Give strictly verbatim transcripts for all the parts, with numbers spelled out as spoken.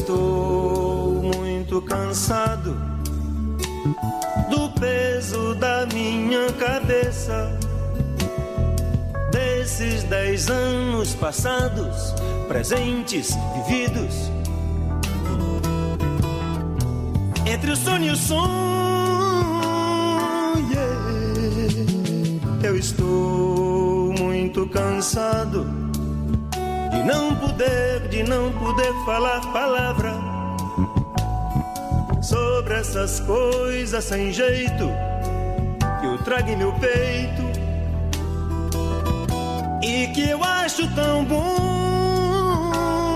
estou muito cansado do peso da minha cabeça, desses dez anos passados, presentes, vividos, entre o sonho e o sonho. Yeah. Eu estou muito cansado de não poder, de não poder falar palavra sobre essas coisas sem jeito que eu trago em meu peito e que eu acho tão bom.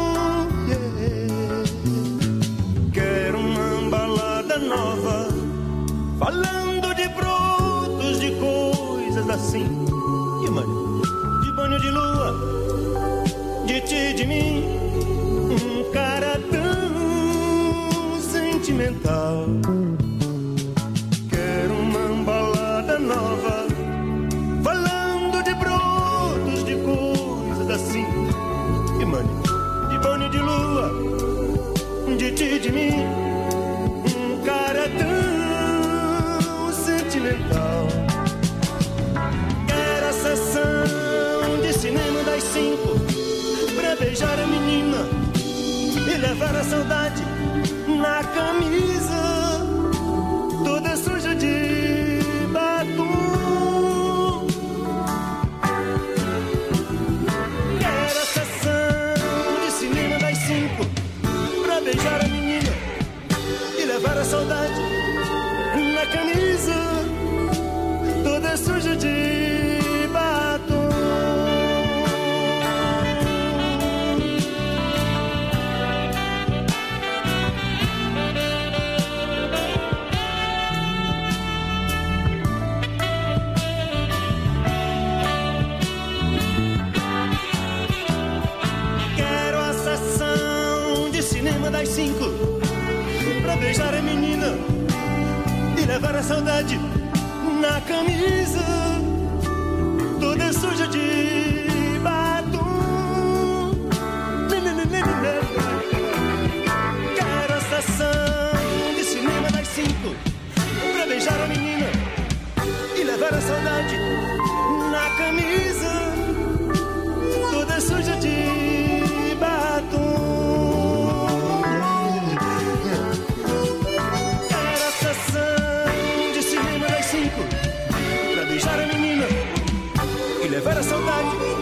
Yeah. Quero uma balada nova, falando de brotos, de coisas assim, e mano, de banho de lua, de ti, de mim, um cara tão sentimental. Quero uma balada nova, falando de brotos, de coisas assim, e mano, de banho de lua, de ti, de mim, um cara tão sentimental. Quero a sessão de cinema das cinco, pra beijar a menina e levar a saudade na camisa, toda suja de batom. Quero a sessão de cinema das cinco, pra beijar a menina e levar a saudade na camisa, toda suja de batom. Das cinco, pra beijar a menina e levar a saudade na camisa, toda suja de batom. Quero a sessão de cinema das cinco, pra beijar a menina e levar a saudade na camisa, toda suja de batom. Pra beijar a menina e levar a saudade